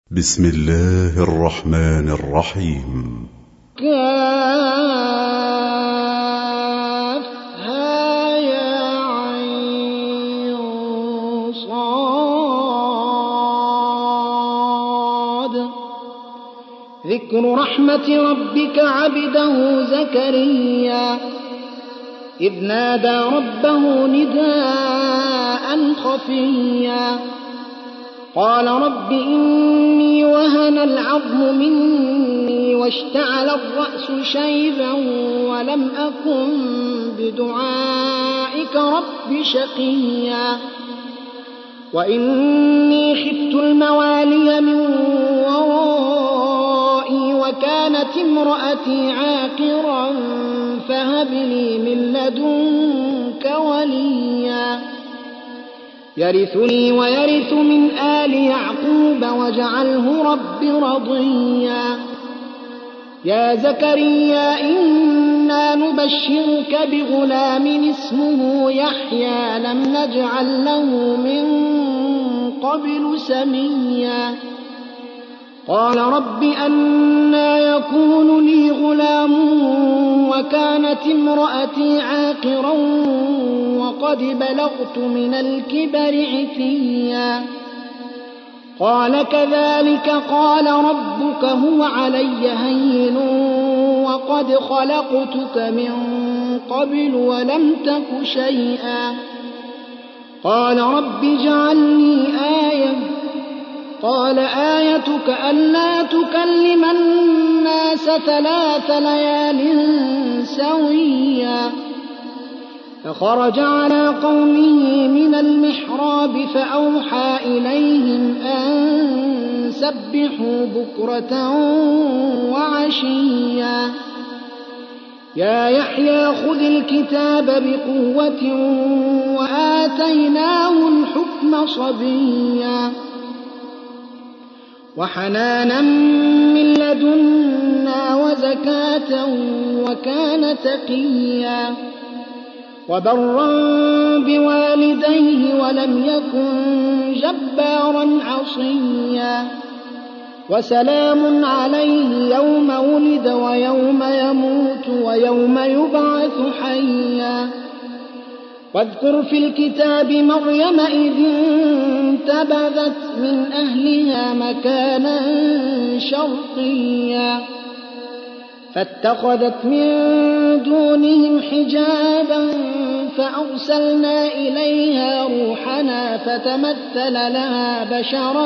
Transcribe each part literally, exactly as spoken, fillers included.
بسم الله الرحمن الرحيم. كافها يا عين صاد. ذكر رحمة ربك عبده زكريا إذ نادى ربه نداء خفيا قال رب إني وهن العظم مني واشتعل الرأس شيبا ولم أكن بدعائك رب شقيا وإني خفت الموالي من ورائي وكانت امرأتي عاقرا فهب لي من لدنك وليا يرثني ويرث من آل يعقوب واجعله رب رضيا. يا زكريا إنا نبشرك بغلام اسمه يحيى لم نجعل له من قبل سميا قال رب أنى يكون لي غلام وكانت امرأتي عاقرا وقد بلغت من الكبر عتيا قال كذلك قال ربك هو علي هين وقد خلقتك من قبل ولم تك شيئا قال رب اجعل لي آية قال آيتك ألا تكلم الناس ثلاث ليال سويا فخرج على قومه من المحراب فأوحى إليهم أن سبحوا بكرة وعشيا يا يحيى خذ الكتاب بقوة وآتيناه الحكم صبيا وحنانا من لدنا وزكاة وكان تقيا وبرا بوالديه ولم يكن جبارا عصيا وسلام عليه يوم ولد ويوم يموت ويوم يبعث حيا واذكر في الكتاب مريم إذ انتبذت من أهلها مكانا شرقيا فاتخذت من دونهم حجابا فأرسلنا إليها روحنا فتمثل لها بشرا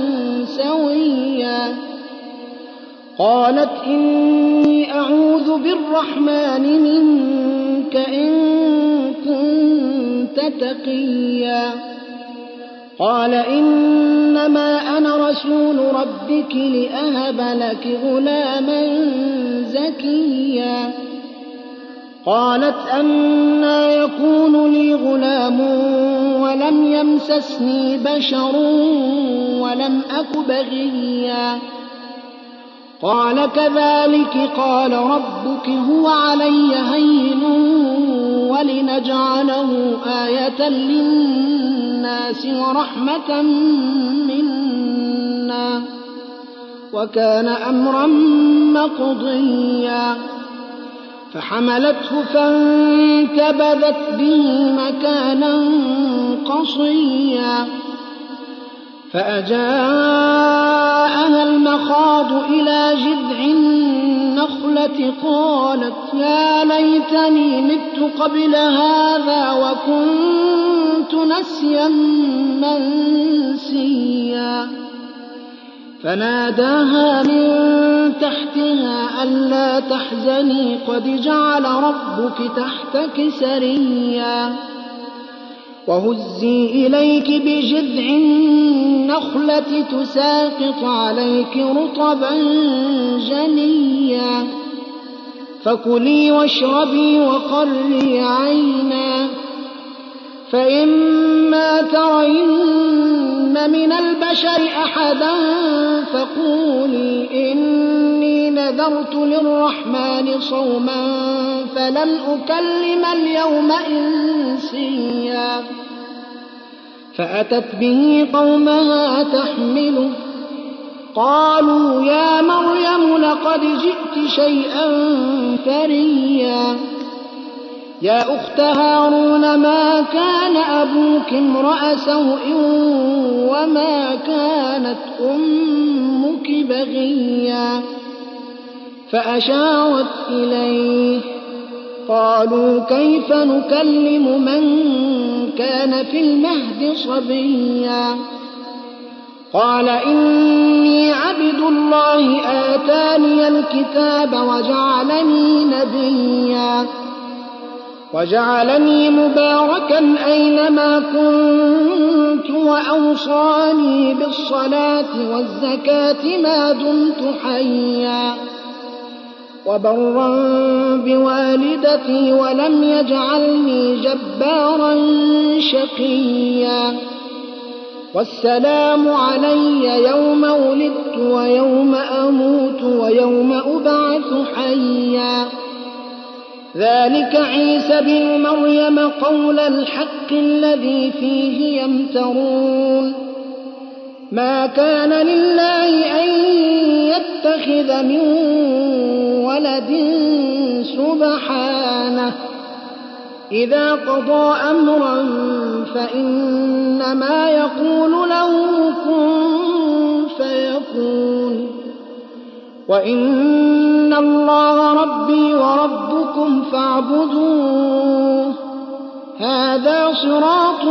سويا قالت إني أعوذ بالرحمن منك إن كنت تقيا قال إنما أنا رسول ربك لأهب لك غلاما زكيا قالت أنى يكون لي غلام ولم يمسسني بشر ولم أك بغيا قال كذلك قال ربك هو علي هين ولنجعله آية للناس ورحمة منا وكان أمرا مقضيا فحملته فانتبذت به مكانا قصيا فأجاءها المخاض إلى جذع النخلة قالت يا ليتني مت قبل هذا وكنت نسيا منسيا فناداها من تحتها ألا تحزني قد جعل ربك تحتك سريا وهزي إليك بجذع النخلة تساقط عليك رطبا جنيا فكلي واشربي وقري عينا فإما ترين من البشر أحدا فقولي إني نذرت للرحمن صوما فلن أكلم اليوم إنسيا فأتت به قومها تحمله قالوا يا مريم لقد جئت شيئا فريا يا أخت هارون ما كان أبوك امرأ سوء وما كانت أمك بغيا فأشارت إليه قالوا كيف نكلم من كان في المهد صبيا قال إني عبد الله آتاني الكتاب وجعلني نبيا وجعلني مباركا أينما كنت وأوصاني بالصلاة والزكاة ما دمت حيا وبرا بوالدتي ولم يجعلني جبارا شقيا والسلام علي يوم ولدت ويوم أموت ويوم أبعث حيا ذلك عيسى بن مريم قول الحق الذي فيه يمترون ما كان لله أن يتخذ من ولد سبحانه إذا قضى أمرا فإنما يقول له كن فيكون وإن الله ربي وربكم فاعبدوه هذا صراط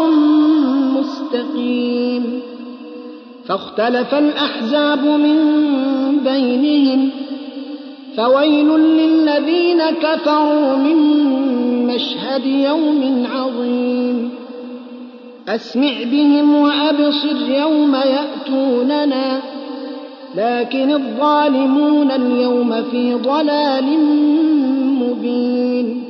مستقيم فاختلف الأحزاب من بينهم فويل للذين كفروا من مشهد يوم عظيم أسمع بهم وأبصر يوم يأتوننا لكن الظالمون اليوم في ضلال مبين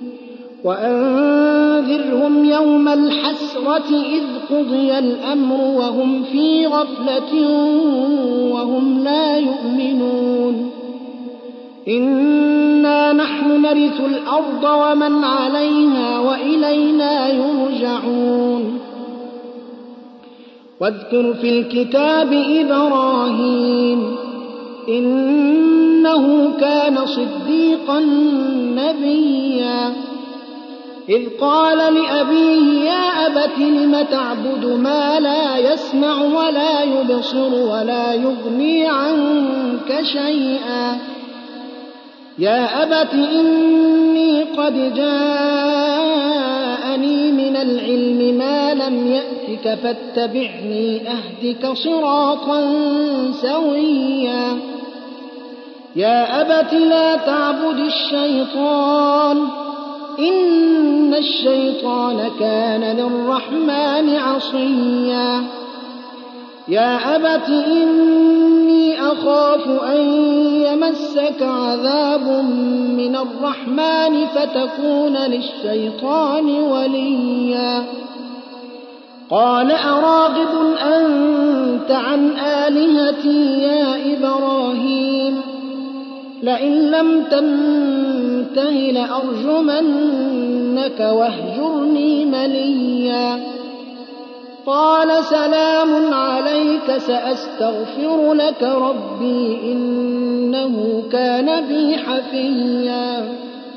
وأنذرهم يوم الحسرة إذ قضي الأمر وهم في غفلة وهم لا يؤمنون إنا نحن نرث الأرض ومن عليها وإلينا يرجعون واذكر في الكتاب إبراهيم إنه كان صديقا نبيا إذ قال لأبيه يا أبت لم تعبد ما لا يسمع ولا يبصر ولا يغني عنك شيئا يا أبت إني قد جاءني من العلم ما لم يأتك فاتبعني أهدك صراطا سويا يا أبت لا تعبد الشيطان إن الشيطان كان للرحمن عصيا يا أبت إني أخاف أن يمسك عذاب من الرحمن فتكون للشيطان وليا قال أراغب أنت عن آلهتي يا إبراهيم لئن لم تنته لأرجمنك واهجرني مليا قال سلام عليك سأستغفر لك ربي إنه كان بي حفيا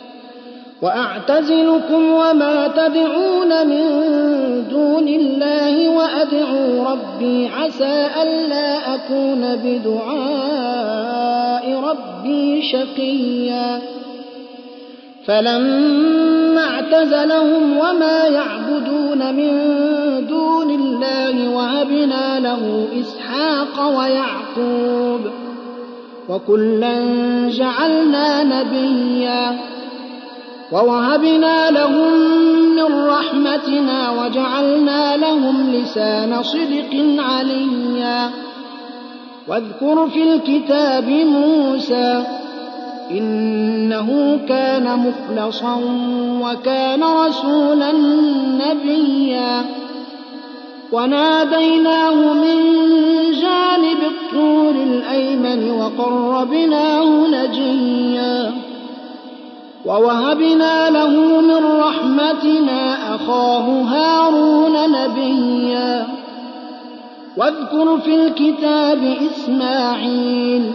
وأعتزلكم وما تدعون من دون الله وأدعو ربي عسى ألا أكون بدعاء ربي شقيا فلما اعتزلهم وما يعبدون من دون الله وهبنا له إسحاق ويعقوب وكلا جعلنا نبيا ووهبنا لهم من رحمتنا وجعلنا لهم لسان صدق عليا واذكر في الكتاب موسى إنه كان مخلصا وكان رسولا نبيا وناديناه من جانب الطور الأيمن وقربناه نجيا ووهبنا له من رحمتنا أخاه هارون نبيا واذكر في الكتاب إسماعيل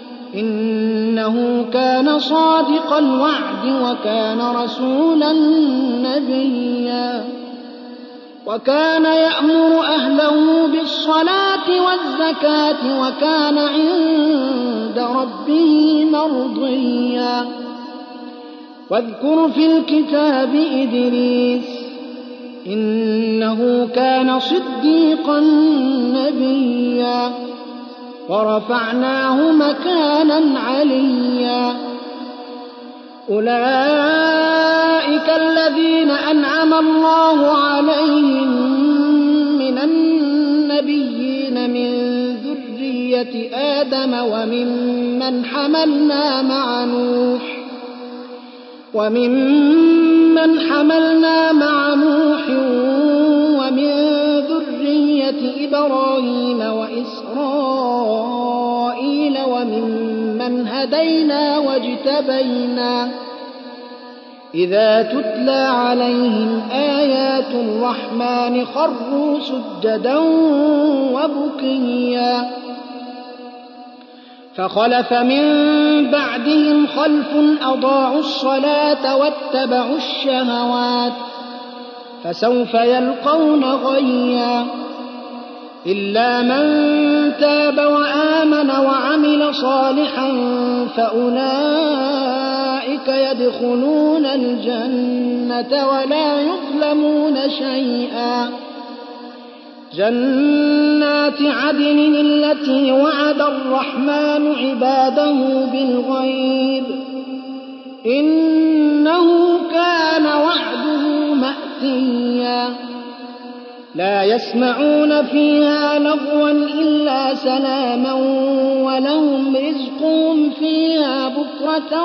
إنه كان صادق الوعد وكان رسولا نبيا وكان يأمر أهله بالصلاة والزكاة وكان عند ربه مرضيا واذكر في الكتاب إدريس إنه كان صديقا نبيا ورفعناه مكانا عليا أولئك الذين أنعم الله عليهم من النبيين من ذرية آدم وممن حملنا مع نوح وممن حملنا مع نوح ومن ذرية إبراهيم وإسرائيل وممن هدينا واجتبينا إذا تتلى عليهم آيات الرحمن خروا سجدا وبكيا فخلف من بعدهم خلف أضاعوا الصلاة واتبعوا الشهوات فسوف يلقون غيا إلا من تاب وآمن وعمل صالحا فأولئك يدخلون الجنة ولا يظلمون شيئا جنات عدن التي وعد الرحمن عباده بالغيب إنه كان وعده مأتيا لا يسمعون فيها لغوا إلا سلاما ولهم رزقهم فيها بكرة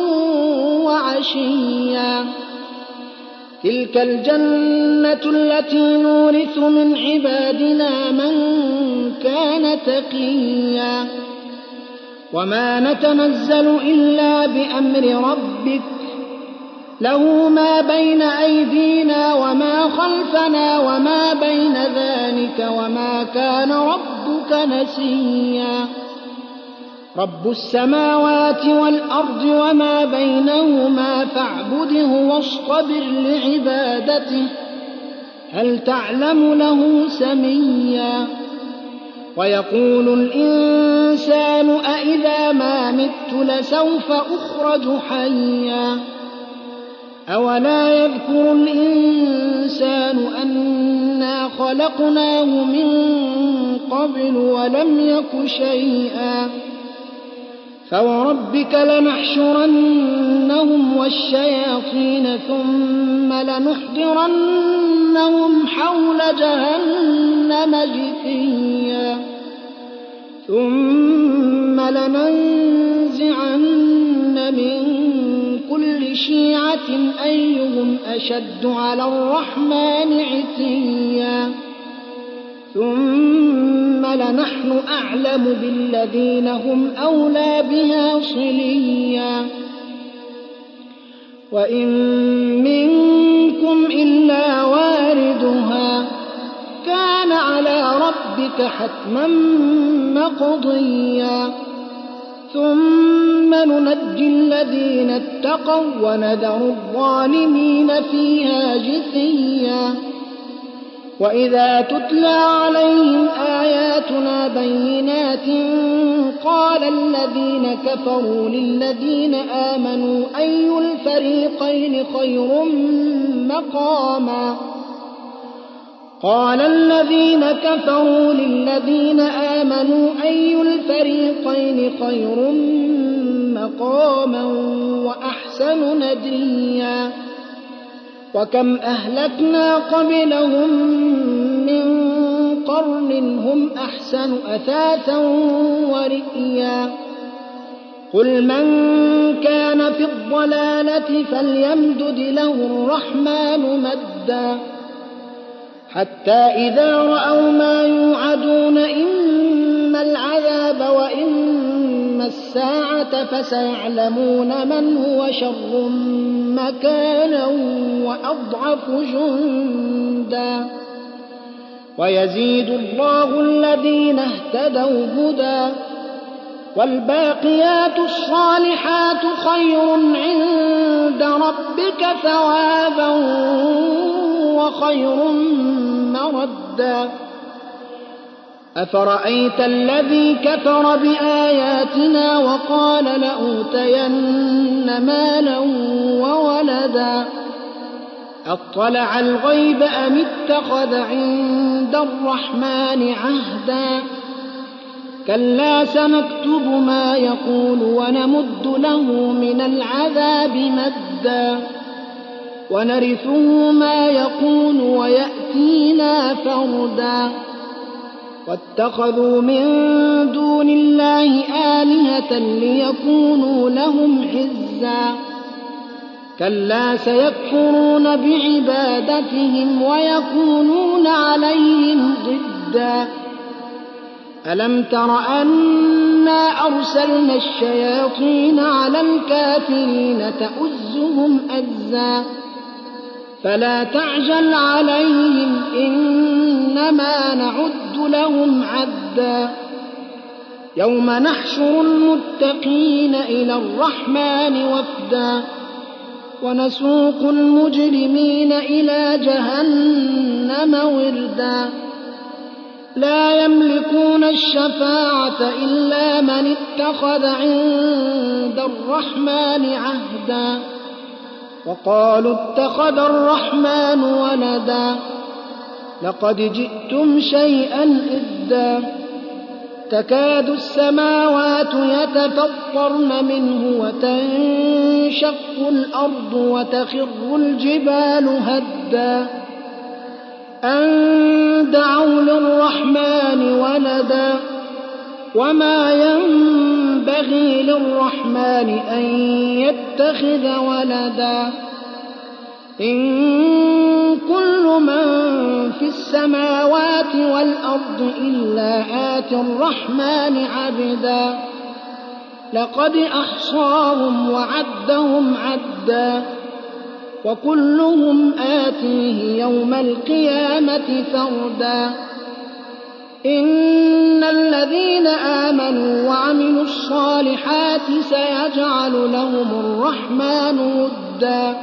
وعشيا تلك الجنة التي نورث من عبادنا من كان تقيا وما نتنزل إلا بأمر ربك له ما بين أيدينا وما خلفنا وما بين ذلك وما كان ربك نسيا رب السماوات والأرض وما بينهما فاعبده واصطبر لعبادته هل تعلم له سميا ويقول الإنسان أإذا ما مت لسوف أخرج حيا أولا يذكر الإنسان أنا خلقناه من قبل ولم يك شيئا فوربك لنحشرنهم والشياطين ثم لنحضرنهم حول جهنم جثيا ثم لننزعن من كل شيعة أيهم أشد على الرحمن عتيا ثم لنحن أعلم بالذين هم أولى بها صليا وإن منكم إلا واردها كان على ربك حتما مقضيا ثم ننجي الذين اتقوا ونذر الظالمين فيها جثيا وإذا تتلى عليهم آياتنا بينات قال الذين كفروا للذين آمنوا أي الفريقين خير مقاما قال الذين كفروا للذين آمنوا أي الفريقين خير مقاما وأحسن نديا وكم أهلكنا قبلهم من قرن هم أحسن أثاثا ورئيا قل من كان في الضلالة فليمدد له الرحمن مدا حتى إذا رأوا ما يوعدون إما العذاب وإما الساعة فسيعلمون من هو شر مكانا وأضعف جندا ويزيد الله الذين اهتدوا هدى والباقيات الصالحات خير عند ربك ثوابا وخير مردا أفرأيت الذي كفر بآياتنا وقال لأوتين مالا وولدا أطلع الغيب أم اتخذ عند الرحمن عهدا كلا سنكتب ما يقول ونمد له من العذاب مدا ونرثه ما يقول ويأتينا فردا واتخذوا من دون الله آلهة ليكونوا لهم عزا كلا سيكفرون بعبادتهم ويكونون عليهم ضدا ألم تر أنا أرسلنا الشياطين على الكافرين تؤزهم أزا فلا تعجل عليهم إنما نعد لهم عدا يوم نحشر المتقين إلى الرحمن وفدا ونسوق المجرمين إلى جهنم وردا لا يملكون الشفاعة إلا من اتخذ عند الرحمن عهدا وقالوا اتخذ الرحمن ولدا لقد جئتم شيئا إدا تكاد السماوات يتفطرن منه وتنشق الأرض وتخر الجبال هدا أن دعوا للرحمن ولدا وما ينبغي للرحمن أن يتخذ ولدا إن كل من في السماوات والأرض إلا آتي الرحمن عبدا لقد أحصاهم وعدهم عدا وكلهم آتيه يوم القيامة فردا إن الذين آمنوا وعملوا الصالحات سيجعل لهم الرحمن ودا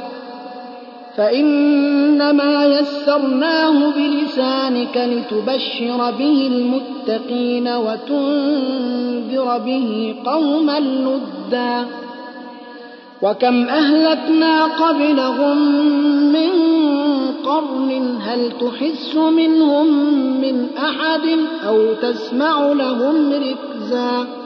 فإنما يسرناه بلسانك لتبشر به المتقين وتنذر به قوما لدا وكم أهلكنا قبلهم من قرن هل تحس منهم من أحد أو تسمع لهم ركزا